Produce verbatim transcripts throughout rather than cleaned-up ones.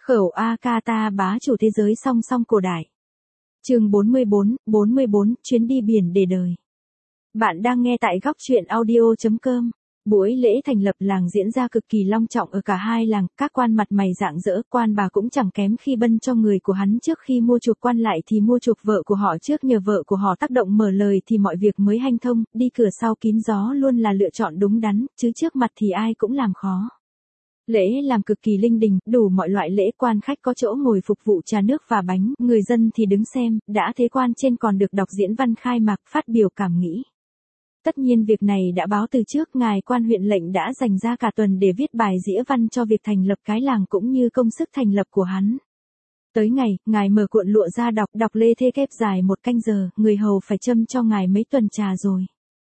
Khẩu Akata bá chủ thế giới song song cổ đại. Chương bốn mươi bốn, bốn mươi bốn, chuyến đi biển để đời. Bạn đang nghe tại góc truyện audio chấm com. Buổi lễ thành lập làng diễn ra cực kỳ long trọng ở cả hai làng, các quan mặt mày rạng rỡ, quan bà cũng chẳng kém khi bân cho người của hắn trước khi mua chuộc quan lại thì mua chuộc vợ của họ trước, nhờ vợ của họ tác động mở lời thì mọi việc mới hanh thông, đi cửa sau kín gió luôn là lựa chọn đúng đắn, chứ trước mặt thì ai cũng làm khó. Lễ làm cực kỳ linh đình, đủ mọi loại lễ, quan khách có chỗ ngồi phục vụ trà nước và bánh, người dân thì đứng xem, đã thế quan trên còn được đọc diễn văn khai mạc, phát biểu cảm nghĩ. Tất nhiên việc này đã báo từ trước, ngài quan huyện lệnh đã dành ra cả tuần để viết bài dĩa văn cho việc thành lập cái làng cũng như công sức thành lập của hắn. Tới ngày, ngài mở cuộn lụa ra đọc, đọc lê thê kép dài một canh giờ, người hầu phải châm cho ngài mấy tuần trà rồi.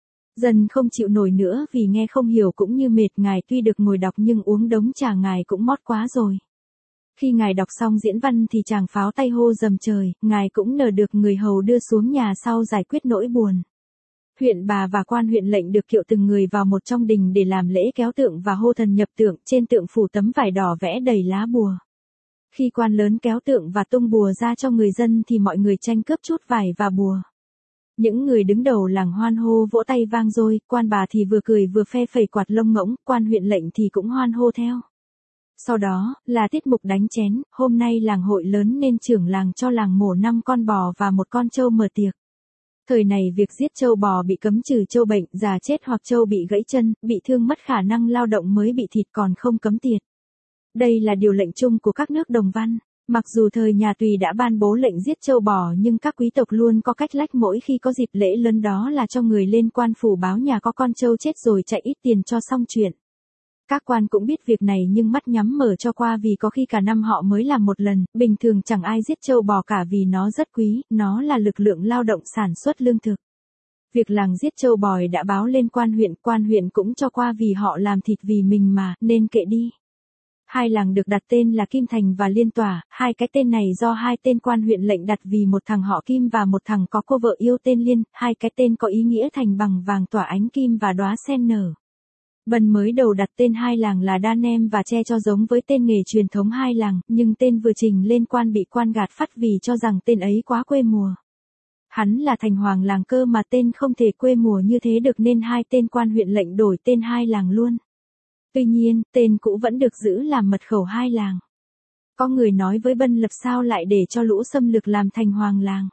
Dần không chịu nổi nữa vì nghe không hiểu cũng như mệt, ngài tuy được ngồi đọc nhưng uống đống trà ngài cũng mót quá rồi. Khi ngài đọc xong diễn văn thì chàng pháo tay hô dầm trời, ngài cũng nờ được người hầu đưa xuống nhà sau giải quyết nỗi buồn. Huyện bà và quan huyện lệnh được kiệu từng người vào một trong đình để làm lễ kéo tượng và hô thần nhập tượng, trên tượng phủ tấm vải đỏ vẽ đầy lá bùa. Khi quan lớn kéo tượng và tung bùa ra cho người dân thì mọi người tranh cướp chút vải và bùa. Những người đứng đầu làng hoan hô vỗ tay vang dội, quan bà thì vừa cười vừa phe phẩy quạt lông ngỗng, quan huyện lệnh thì cũng hoan hô theo. Sau đó, là tiết mục đánh chén, hôm nay làng hội lớn nên trưởng làng cho làng mổ năm con bò và một con trâu mở tiệc. Thời này việc giết trâu bò bị cấm trừ trâu bệnh, già chết hoặc trâu bị gãy chân, bị thương mất khả năng lao động mới bị thịt còn không cấm tiệt. Đây là điều lệnh chung của các nước đồng văn. Mặc dù thời nhà Tùy đã ban bố lệnh giết trâu bò nhưng các quý tộc luôn có cách lách mỗi khi có dịp lễ lớn, đó là cho người lên quan phủ báo nhà có con trâu chết rồi chạy ít tiền cho xong chuyện. Các quan cũng biết việc này nhưng mắt nhắm mở cho qua vì có khi cả năm họ mới làm một lần, bình thường chẳng ai giết trâu bò cả vì nó rất quý, nó là lực lượng lao động sản xuất lương thực. Việc làng giết trâu bò đã báo lên quan huyện, quan huyện cũng cho qua vì họ làm thịt vì mình mà, nên kệ đi. Hai làng được đặt tên là Kim Thành và Liên Tỏa, hai cái tên này do hai tên quan huyện lệnh đặt vì một thằng họ Kim và một thằng có cô vợ yêu tên Liên, hai cái tên có ý nghĩa thành bằng vàng tỏa ánh kim và đóa sen nở. Bần mới đầu đặt tên hai làng là Đa Nem và Tre cho giống với tên nghề truyền thống hai làng, nhưng tên vừa trình lên quan bị quan gạt phắt vì cho rằng tên ấy quá quê mùa. Hắn là thành hoàng làng cơ mà tên không thể quê mùa như thế được nên hai tên quan huyện lệnh đổi tên hai làng luôn. Tuy nhiên, tên cũ vẫn được giữ làm mật khẩu hai làng. Có người nói với Bân Lập sao lại để cho lũ xâm lược làm thành hoàng làng.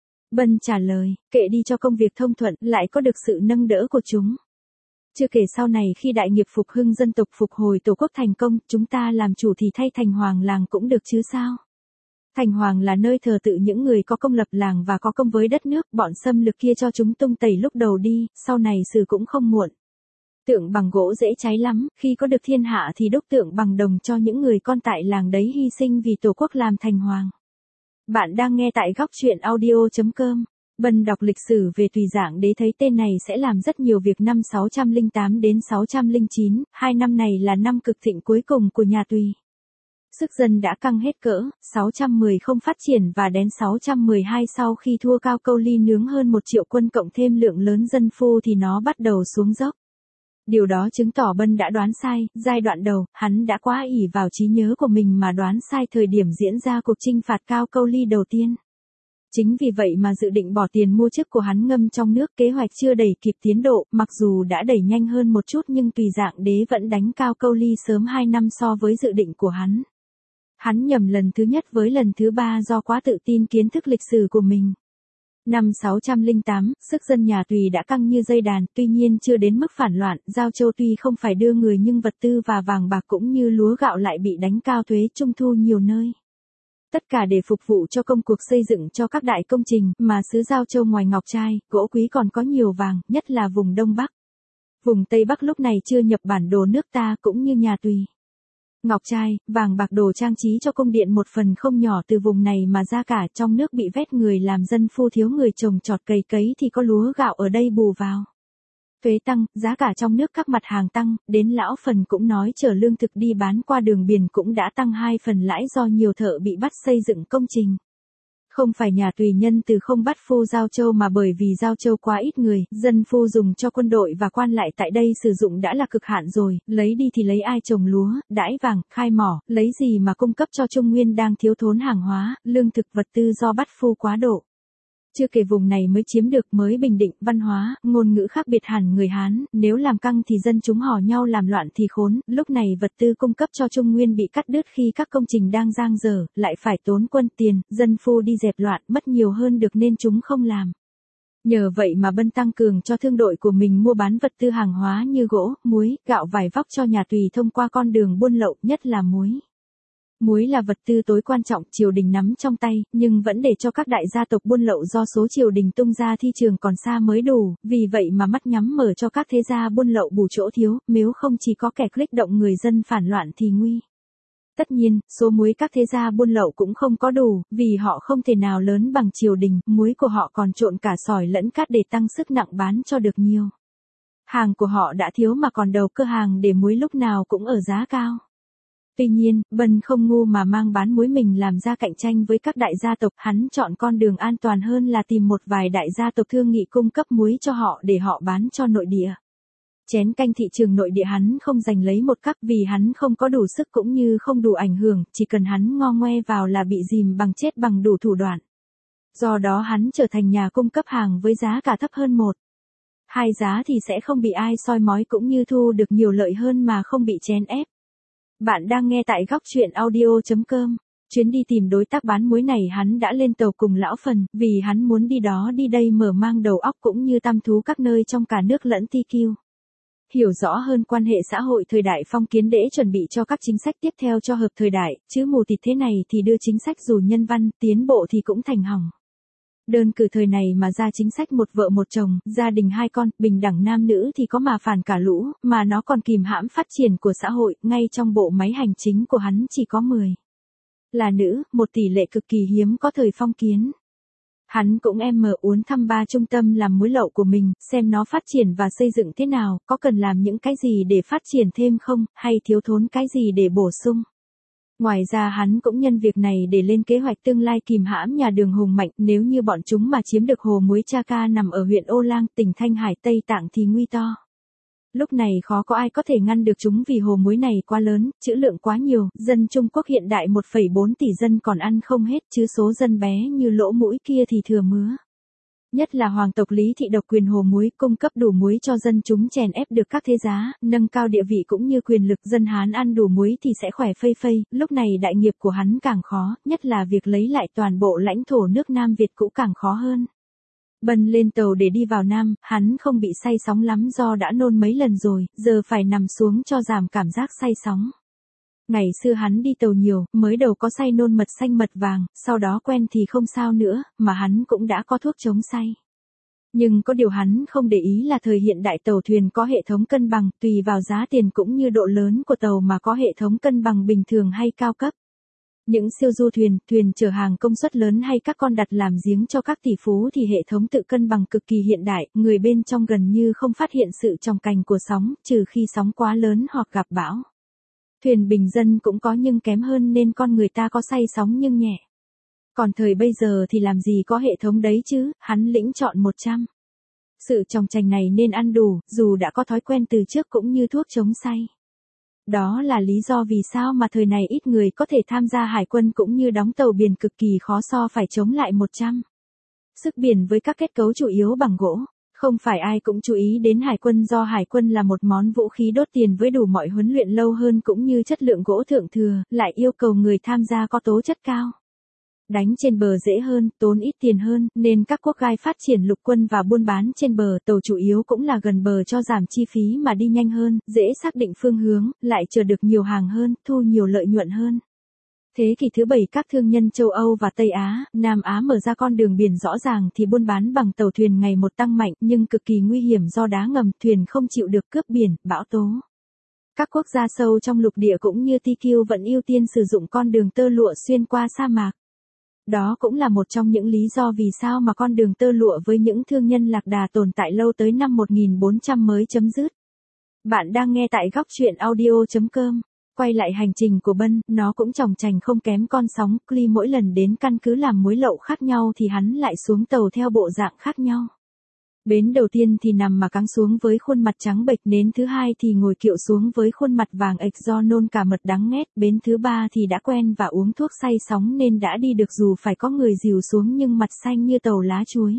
Bân trả lời, kệ đi cho công việc thông thuận, lại có được sự nâng đỡ của chúng. Chưa kể sau này khi đại nghiệp phục hưng dân tộc phục hồi tổ quốc thành công, chúng ta làm chủ thì thay thành hoàng làng cũng được chứ sao. Thành hoàng là nơi thờ tự những người có công lập làng và có công với đất nước, bọn xâm lược kia cho chúng tung tẩy lúc đầu đi, sau này xử cũng không muộn. Tượng bằng gỗ dễ cháy lắm, khi có được thiên hạ thì đúc tượng bằng đồng cho những người con tại làng đấy hy sinh vì tổ quốc làm thành hoàng. Bạn đang nghe tại góc truyện audio chấm com. Bần đọc lịch sử về Tùy Dạng Đế thấy tên này sẽ làm rất nhiều việc. Năm sáu trăm lẻ tám đến sáu trăm lẻ chín, hai năm này là năm cực thịnh cuối cùng của nhà Tùy. Sức dân đã căng hết cỡ, sáu trăm mười không phát triển và đến sáu trăm mười hai sau khi thua Cao Câu Ly nướng hơn một triệu quân cộng thêm lượng lớn dân phu thì nó bắt đầu xuống dốc. Điều đó chứng tỏ Bân đã đoán sai, giai đoạn đầu, hắn đã quá ỷ vào trí nhớ của mình mà đoán sai thời điểm diễn ra cuộc chinh phạt Cao Câu Ly đầu tiên. Chính vì vậy mà dự định bỏ tiền mua chức của hắn ngâm trong nước, kế hoạch chưa đẩy kịp tiến độ, mặc dù đã đẩy nhanh hơn một chút nhưng Tùy Dạng Đế vẫn đánh Cao Câu Ly sớm hai năm so với dự định của hắn. Hắn nhầm lần thứ nhất với lần thứ ba do quá tự tin kiến thức lịch sử của mình. Năm sáu trăm lẻ tám, sức dân nhà Tùy đã căng như dây đàn, tuy nhiên chưa đến mức phản loạn, Giao Châu tuy không phải đưa người nhưng vật tư và vàng bạc cũng như lúa gạo lại bị đánh cao thuế trung thu nhiều nơi. Tất cả để phục vụ cho công cuộc xây dựng cho các đại công trình, mà xứ Giao Châu ngoài ngọc trai, gỗ quý còn có nhiều vàng, nhất là vùng Đông Bắc. Vùng Tây Bắc lúc này chưa nhập bản đồ nước ta cũng như nhà Tùy. Ngọc trai, vàng bạc đồ trang trí cho cung điện một phần không nhỏ từ vùng này mà ra cả, trong nước bị vét người làm dân phu thiếu người trồng trọt cày cấy thì có lúa gạo ở đây bù vào. Thuế tăng, giá cả trong nước các mặt hàng tăng, đến lão phần cũng nói chở lương thực đi bán qua đường biển cũng đã tăng hai phần lãi do nhiều thợ bị bắt xây dựng công trình. Không phải nhà tùy nhân từ không bắt phu Giao Châu mà bởi vì Giao Châu quá ít người, dân phu dùng cho quân đội và quan lại tại đây sử dụng đã là cực hạn rồi, lấy đi thì lấy ai trồng lúa, đãi vàng, khai mỏ, lấy gì mà cung cấp cho Trung Nguyên đang thiếu thốn hàng hóa, lương thực vật tư do bắt phu quá độ. Chưa kể vùng này mới chiếm được mới bình định, văn hóa, ngôn ngữ khác biệt hẳn người Hán, nếu làm căng thì dân chúng hò nhau làm loạn thì khốn, lúc này vật tư cung cấp cho Trung Nguyên bị cắt đứt khi các công trình đang dang dở, lại phải tốn quân tiền, dân phu đi dẹp loạn, mất nhiều hơn được nên chúng không làm. Nhờ vậy mà Bân tăng cường cho thương đội của mình mua bán vật tư hàng hóa như gỗ, muối, gạo vải vóc cho nhà Tùy thông qua con đường buôn lậu, nhất là muối. Muối là vật tư tối quan trọng triều đình nắm trong tay, nhưng vẫn để cho các đại gia tộc buôn lậu do số triều đình tung ra thị trường còn xa mới đủ, vì vậy mà mắt nhắm mở cho các thế gia buôn lậu bù chỗ thiếu, nếu không chỉ có kẻ kích động người dân phản loạn thì nguy. Tất nhiên, số muối các thế gia buôn lậu cũng không có đủ, vì họ không thể nào lớn bằng triều đình, muối của họ còn trộn cả sỏi lẫn cát để tăng sức nặng bán cho được nhiều. Hàng của họ đã thiếu mà còn đầu cơ hàng để muối lúc nào cũng ở giá cao. Tuy nhiên, Bân không ngu mà mang bán muối mình làm ra cạnh tranh với các đại gia tộc, hắn chọn con đường an toàn hơn là tìm một vài đại gia tộc thương nghị cung cấp muối cho họ để họ bán cho nội địa. Chén canh thị trường nội địa hắn không giành lấy một cắc vì hắn không có đủ sức cũng như không đủ ảnh hưởng, chỉ cần hắn ngo ngoe vào là bị dìm bằng chết bằng đủ thủ đoạn. Do đó hắn trở thành nhà cung cấp hàng với giá cả thấp hơn một. Hai giá thì sẽ không bị ai soi mói cũng như thu được nhiều lợi hơn mà không bị chèn ép. Bạn đang nghe tại góc truyện audio chấm com. Chuyến đi tìm đối tác bán muối này hắn đã lên tàu cùng lão Phần, vì hắn muốn đi đó đi đây mở mang đầu óc cũng như thăm thú các nơi trong cả nước lẫn ti kiu. Hiểu rõ hơn quan hệ xã hội thời đại phong kiến để chuẩn bị cho các chính sách tiếp theo cho hợp thời đại, chứ mù tịt thế này thì đưa chính sách dù nhân văn, tiến bộ thì cũng thành hỏng. Đơn cử thời này mà ra chính sách một vợ một chồng, gia đình hai con, bình đẳng nam nữ thì có mà phản cả lũ, mà nó còn kìm hãm phát triển của xã hội, ngay trong bộ máy hành chính của hắn chỉ có mười là nữ, một tỷ lệ cực kỳ hiếm có thời phong kiến. Hắn cũng em mờ uốn thăm ba trung tâm làm muối lậu của mình, xem nó phát triển và xây dựng thế nào, có cần làm những cái gì để phát triển thêm không, hay thiếu thốn cái gì để bổ sung. Ngoài ra hắn cũng nhân việc này để lên kế hoạch tương lai kìm hãm nhà Đường hùng mạnh, nếu như bọn chúng mà chiếm được hồ muối Cha Ca nằm ở huyện Ô Lang, tỉnh Thanh Hải, Tây Tạng thì nguy to. Lúc này khó có ai có thể ngăn được chúng vì hồ muối này quá lớn, trữ lượng quá nhiều, dân Trung Quốc hiện đại một phẩy bốn tỷ dân còn ăn không hết, chứ số dân bé như lỗ mũi kia thì thừa mứa. Nhất là hoàng tộc Lý Thị độc quyền hồ muối, cung cấp đủ muối cho dân chúng chèn ép được các thế giá, nâng cao địa vị cũng như quyền lực, dân Hán ăn đủ muối thì sẽ khỏe phây phây, lúc này đại nghiệp của hắn càng khó, nhất là việc lấy lại toàn bộ lãnh thổ nước Nam Việt cũng càng khó hơn. Bân lên tàu để đi vào Nam, hắn không bị say sóng lắm do đã nôn mấy lần rồi, giờ phải nằm xuống cho giảm cảm giác say sóng. Ngày xưa hắn đi tàu nhiều, mới đầu có say nôn mật xanh mật vàng, sau đó quen thì không sao nữa, mà hắn cũng đã có thuốc chống say. Nhưng có điều hắn không để ý là thời hiện đại tàu thuyền có hệ thống cân bằng, tùy vào giá tiền cũng như độ lớn của tàu mà có hệ thống cân bằng bình thường hay cao cấp. Những siêu du thuyền, thuyền chở hàng công suất lớn hay các con đặt làm giếng cho các tỷ phú thì hệ thống tự cân bằng cực kỳ hiện đại, người bên trong gần như không phát hiện sự chòng cành của sóng, trừ khi sóng quá lớn hoặc gặp bão. Thuyền bình dân cũng có nhưng kém hơn nên con người ta có say sóng nhưng nhẹ. Còn thời bây giờ thì làm gì có hệ thống đấy chứ, hắn lĩnh chọn một trăm. Sự chòng chành này nên ăn đủ, dù đã có thói quen từ trước cũng như thuốc chống say. Đó là lý do vì sao mà thời này ít người có thể tham gia hải quân cũng như đóng tàu biển cực kỳ khó so phải chống lại một trăm. Sức biển với các kết cấu chủ yếu bằng gỗ. Không phải ai cũng chú ý đến hải quân do hải quân là một món vũ khí đốt tiền với đủ mọi huấn luyện lâu hơn cũng như chất lượng gỗ thượng thừa, lại yêu cầu người tham gia có tố chất cao. Đánh trên bờ dễ hơn, tốn ít tiền hơn, nên các quốc gai phát triển lục quân và buôn bán trên bờ, tàu chủ yếu cũng là gần bờ cho giảm chi phí mà đi nhanh hơn, dễ xác định phương hướng, lại chở được nhiều hàng hơn, thu nhiều lợi nhuận hơn. Thế kỷ thứ bảy các thương nhân châu Âu và Tây Á, Nam Á mở ra con đường biển rõ ràng thì buôn bán bằng tàu thuyền ngày một tăng mạnh nhưng cực kỳ nguy hiểm do đá ngầm, thuyền không chịu được cướp biển, bão tố. Các quốc gia sâu trong lục địa cũng như ti kiu vẫn ưu tiên sử dụng con đường tơ lụa xuyên qua sa mạc. Đó cũng là một trong những lý do vì sao mà con đường tơ lụa với những thương nhân lạc đà tồn tại lâu tới năm một nghìn bốn trăm mới chấm dứt. Bạn đang nghe tại góc truyện audio chấm com. Quay lại hành trình của Bân, nó cũng chòng chành không kém con sóng, Clee mỗi lần đến căn cứ làm muối lậu khác nhau thì hắn lại xuống tàu theo bộ dạng khác nhau. Bến đầu tiên thì nằm mà cáng xuống với khuôn mặt trắng bệch, đến thứ hai thì ngồi kiệu xuống với khuôn mặt vàng ệch do nôn cả mật đắng nghét, bến thứ ba thì đã quen và uống thuốc say sóng nên đã đi được dù phải có người dìu xuống nhưng mặt xanh như tàu lá chuối.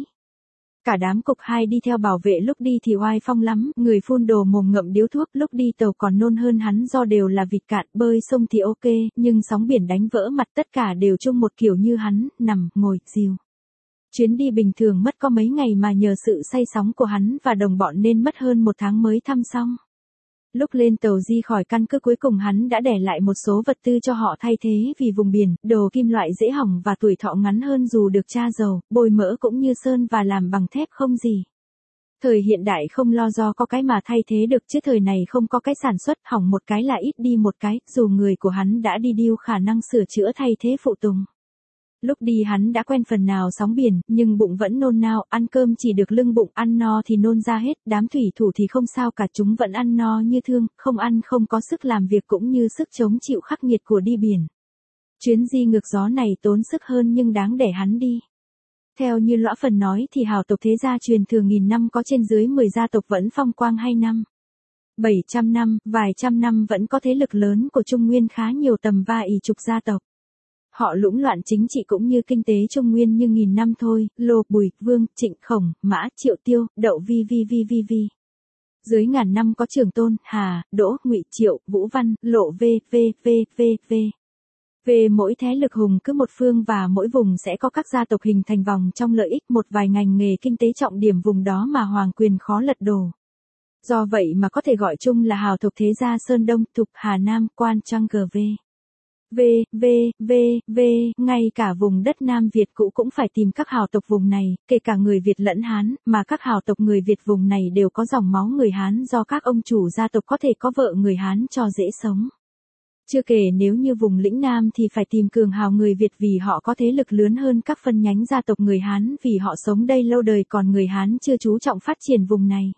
Cả đám cục hai đi theo bảo vệ, lúc đi thì oai phong lắm, người phun đồ mồm ngậm điếu thuốc, lúc đi tàu còn nôn hơn hắn do đều là vịt cạn, bơi sông thì ok, nhưng sóng biển đánh vỡ mặt tất cả đều chung một kiểu như hắn, nằm, ngồi, dìu. Chuyến đi bình thường mất có mấy ngày mà nhờ sự say sóng của hắn và đồng bọn nên mất hơn một tháng mới thăm xong. Lúc lên tàu di khỏi căn cứ cuối cùng hắn đã để lại một số vật tư cho họ thay thế vì vùng biển, đồ kim loại dễ hỏng và tuổi thọ ngắn hơn dù được tra dầu, bôi mỡ cũng như sơn và làm bằng thép không gì. Thời hiện đại không lo do có cái mà thay thế được chứ thời này không có cái sản xuất, hỏng một cái là ít đi một cái, dù người của hắn đã đi điêu khả năng sửa chữa thay thế phụ tùng. Lúc đi hắn đã quen phần nào sóng biển, nhưng bụng vẫn nôn nao, ăn cơm chỉ được lưng bụng, ăn no thì nôn ra hết, đám thủy thủ thì không sao cả, chúng vẫn ăn no như thương, không ăn không có sức làm việc cũng như sức chống chịu khắc nghiệt của đi biển. Chuyến di ngược gió này tốn sức hơn nhưng đáng để hắn đi. Theo như Lõa Phần nói thì hào tộc thế gia truyền thường nghìn năm có trên dưới mười gia tộc vẫn phong quang hay năm. bảy trăm năm, vài trăm năm vẫn có thế lực lớn của Trung Nguyên khá nhiều tầm và ỷ chục gia tộc. Họ lũng loạn chính trị cũng như kinh tế Trung Nguyên như nghìn năm thôi, Lô, Bùi, Vương, Trịnh, Khổng, Mã, Triệu, Tiêu, Đậu, Vi Vi Vi Vi Vi. Dưới ngàn năm có Trường Tôn, Hà, Đỗ, Ngụy, Triệu, Vũ Văn, Lộ, V, V, V, V, V. Về mỗi thế lực hùng cứ một phương và mỗi vùng sẽ có các gia tộc hình thành vòng trong lợi ích một vài ngành nghề kinh tế trọng điểm vùng đó mà hoàng quyền khó lật đổ. Do vậy mà có thể gọi chung là hào tộc thế gia Sơn Đông, Thục, Hà Nam, Quan, Trăng, G, V. V, V, V, V, ngay cả vùng đất Nam Việt cũ cũng phải tìm các hào tộc vùng này, kể cả người Việt lẫn Hán, mà các hào tộc người Việt vùng này đều có dòng máu người Hán do các ông chủ gia tộc có thể có vợ người Hán cho dễ sống. Chưa kể nếu như vùng lĩnh Nam thì phải tìm cường hào người Việt vì họ có thế lực lớn hơn các phân nhánh gia tộc người Hán vì họ sống đây lâu đời còn người Hán chưa chú trọng phát triển vùng này.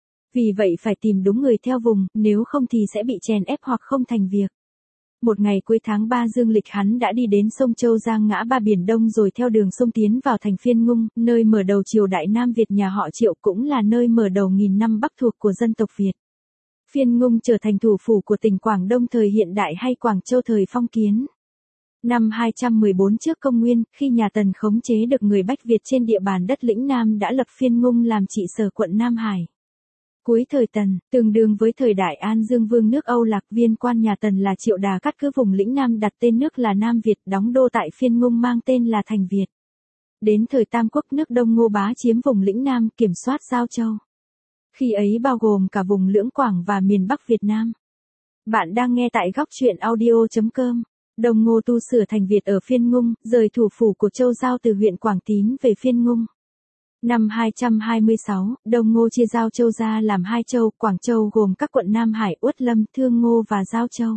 Vì vậy phải tìm đúng người theo vùng, nếu không thì sẽ bị chèn ép hoặc không thành việc. Một ngày cuối tháng ba dương lịch hắn đã đi đến sông Châu Giang ngã ba Biển Đông rồi theo đường sông tiến vào thành Phiên Ngung, nơi mở đầu triều đại Nam Việt nhà họ Triệu cũng là nơi mở đầu nghìn năm Bắc thuộc của dân tộc Việt. Phiên Ngung trở thành thủ phủ của tỉnh Quảng Đông thời hiện đại hay Quảng Châu thời phong kiến. Năm hai trăm mười bốn trước công nguyên, khi nhà Tần khống chế được người Bách Việt trên địa bàn đất lĩnh Nam đã lập Phiên Ngung làm trị sở quận Nam Hải. Cuối thời Tần, tương đương với thời đại An Dương Vương nước Âu Lạc, viên quan nhà Tần là Triệu Đà cắt cứ vùng lĩnh Nam đặt tên nước là Nam Việt, đóng đô tại Phiên Ngung mang tên là Thành Việt. Đến thời Tam Quốc nước Đông Ngô Bá chiếm vùng lĩnh Nam kiểm soát Giao Châu. Khi ấy bao gồm cả vùng Lưỡng Quảng và miền Bắc Việt Nam. Bạn đang nghe tại góc truyện audio chấm com. Đông Ngô tu sửa Thành Việt ở Phiên Ngung, rời thủ phủ của Châu Giao từ huyện Quảng Tín về Phiên Ngung. Năm hai trăm hai mươi sáu, Đông Ngô chia Giao Châu ra làm hai châu, Quảng Châu gồm các quận Nam Hải, Uất Lâm, Thương Ngô và Giao Châu.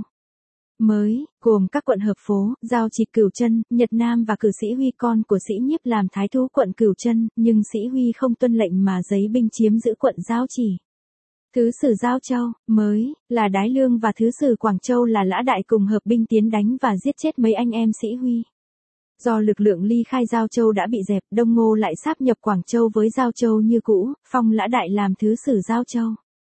Mới, gồm các quận Hợp Phố, Giao Chỉ, Cửu Chân, Nhật Nam và cử sĩ Huy con của sĩ Nhiếp làm thái thú quận Cửu Chân, nhưng sĩ Huy không tuân lệnh mà giấy binh chiếm giữ quận Giao Chỉ. Thứ sử Giao Châu, mới, là Đái Lương và thứ sử Quảng Châu là Lã Đại cùng hợp binh tiến đánh và giết chết mấy anh em sĩ Huy. Do lực lượng ly khai Giao Châu đã bị dẹp, Đông Ngô lại sáp nhập Quảng Châu với Giao Châu như cũ, phong Lã Đại làm thứ sử Giao Châu.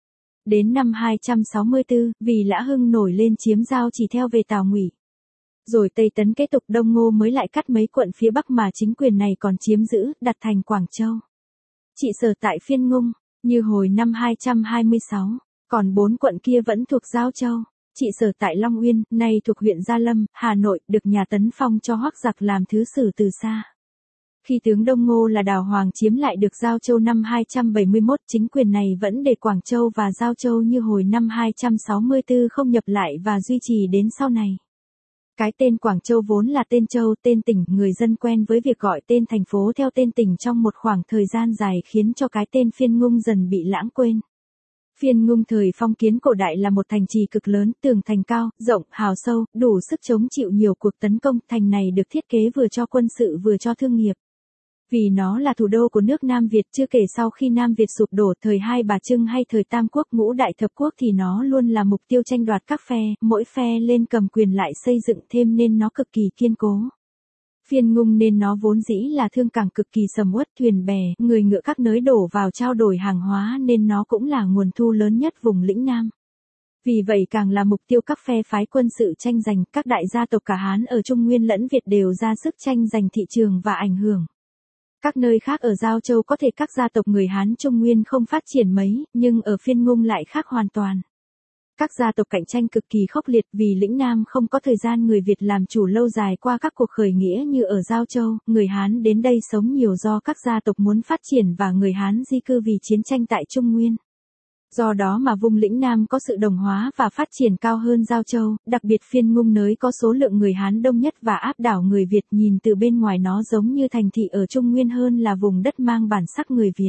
Đến năm hai trăm sáu mươi tư, vì Lã Hưng nổi lên chiếm Giao Chỉ theo về Tào Ngụy. Rồi Tây Tấn kế tục, Đông Ngô mới lại cắt mấy quận phía Bắc mà chính quyền này còn chiếm giữ, đặt thành Quảng Châu. Trị sở tại Phiên Ngung, như hồi năm hai trăm hai mươi sáu, còn bốn quận kia vẫn thuộc Giao Châu. Trị sở tại Long Uyên, nay thuộc huyện Gia Lâm, Hà Nội, được nhà Tấn phong cho Hoắc Giặc làm thứ sử từ xa. Khi tướng Đông Ngô là Đào Hoàng chiếm lại được Giao Châu năm hai trăm bảy mươi mốt, chính quyền này vẫn để Quảng Châu và Giao Châu như hồi năm hai trăm sáu mươi tư không nhập lại và duy trì đến sau này. Cái tên Quảng Châu vốn là tên châu, tên tỉnh, người dân quen với việc gọi tên thành phố theo tên tỉnh trong một khoảng thời gian dài khiến cho cái tên Phiên Ngung dần bị lãng quên. Phiên Ngung thời phong kiến cổ đại là một thành trì cực lớn, tường thành cao, rộng, hào sâu, đủ sức chống chịu nhiều cuộc tấn công. Thành này được thiết kế vừa cho quân sự vừa cho thương nghiệp. Vì nó là thủ đô của nước Nam Việt, chưa kể sau khi Nam Việt sụp đổ thời Hai Bà Trưng hay thời Tam Quốc Ngũ Đại Thập Quốc thì nó luôn là mục tiêu tranh đoạt các phe, mỗi phe lên cầm quyền lại xây dựng thêm nên nó cực kỳ kiên cố. Phiên Ngung nên nó vốn dĩ là thương cảng cực kỳ sầm uất, thuyền bè, người ngựa các nới đổ vào trao đổi hàng hóa nên nó cũng là nguồn thu lớn nhất vùng lĩnh Nam. Vì vậy càng là mục tiêu các phe phái quân sự tranh giành, các đại gia tộc cả Hán ở Trung Nguyên lẫn Việt đều ra sức tranh giành thị trường và ảnh hưởng. Các nơi khác ở Giao Châu có thể các gia tộc người Hán Trung Nguyên không phát triển mấy, nhưng ở Phiên Ngung lại khác hoàn toàn. Các gia tộc cạnh tranh cực kỳ khốc liệt vì lĩnh Nam không có thời gian người Việt làm chủ lâu dài qua các cuộc khởi nghĩa như ở Giao Châu, người Hán đến đây sống nhiều do các gia tộc muốn phát triển và người Hán di cư vì chiến tranh tại Trung Nguyên. Do đó mà vùng lĩnh Nam có sự đồng hóa và phát triển cao hơn Giao Châu, đặc biệt Phiên Ngung nới có số lượng người Hán đông nhất và áp đảo người Việt, nhìn từ bên ngoài nó giống như thành thị ở Trung Nguyên hơn là vùng đất mang bản sắc người Việt.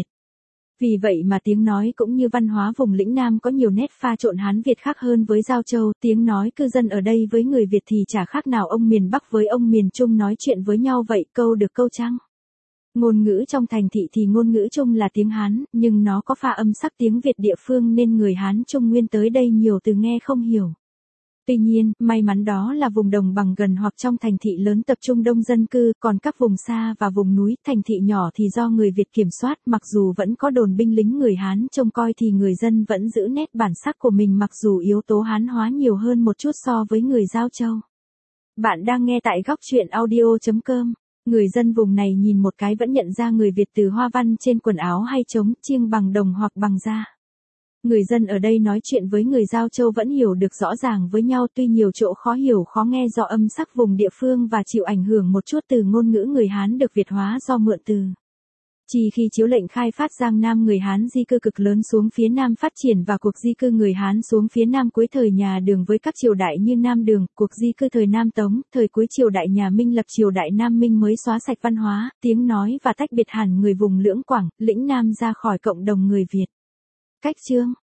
Vì vậy mà tiếng nói cũng như văn hóa vùng lĩnh Nam có nhiều nét pha trộn Hán Việt khác hơn với Giao Châu, tiếng nói cư dân ở đây với người Việt thì chả khác nào ông miền Bắc với ông miền Trung nói chuyện với nhau vậy, câu được câu trăng. Ngôn ngữ trong thành thị thì ngôn ngữ chung là tiếng Hán, nhưng nó có pha âm sắc tiếng Việt địa phương nên người Hán Trung Nguyên tới đây nhiều từ nghe không hiểu. Tuy nhiên, may mắn đó là vùng đồng bằng gần hoặc trong thành thị lớn tập trung đông dân cư, còn các vùng xa và vùng núi, thành thị nhỏ thì do người Việt kiểm soát, mặc dù vẫn có đồn binh lính người Hán trông coi thì người dân vẫn giữ nét bản sắc của mình mặc dù yếu tố Hán hóa nhiều hơn một chút so với người Giao Châu. Bạn đang nghe tại góc chuyện audio chấm com. Người dân vùng này nhìn một cái vẫn nhận ra người Việt từ hoa văn trên quần áo hay trống, chiêng bằng đồng hoặc bằng da. Người dân ở đây nói chuyện với người Giao Châu vẫn hiểu được rõ ràng với nhau, tuy nhiều chỗ khó hiểu khó nghe do âm sắc vùng địa phương và chịu ảnh hưởng một chút từ ngôn ngữ người Hán được Việt hóa do mượn từ. Chỉ khi chiếu lệnh khai phát Giang Nam người Hán di cư cực lớn xuống phía Nam phát triển và cuộc di cư người Hán xuống phía Nam cuối thời nhà Đường với các triều đại như Nam Đường, cuộc di cư thời Nam Tống, thời cuối triều đại nhà Minh lập triều đại Nam Minh mới xóa sạch văn hóa, tiếng nói và tách biệt hẳn người vùng Lưỡng Quảng, lĩnh Nam ra khỏi cộng đồng người Việt. Cách chương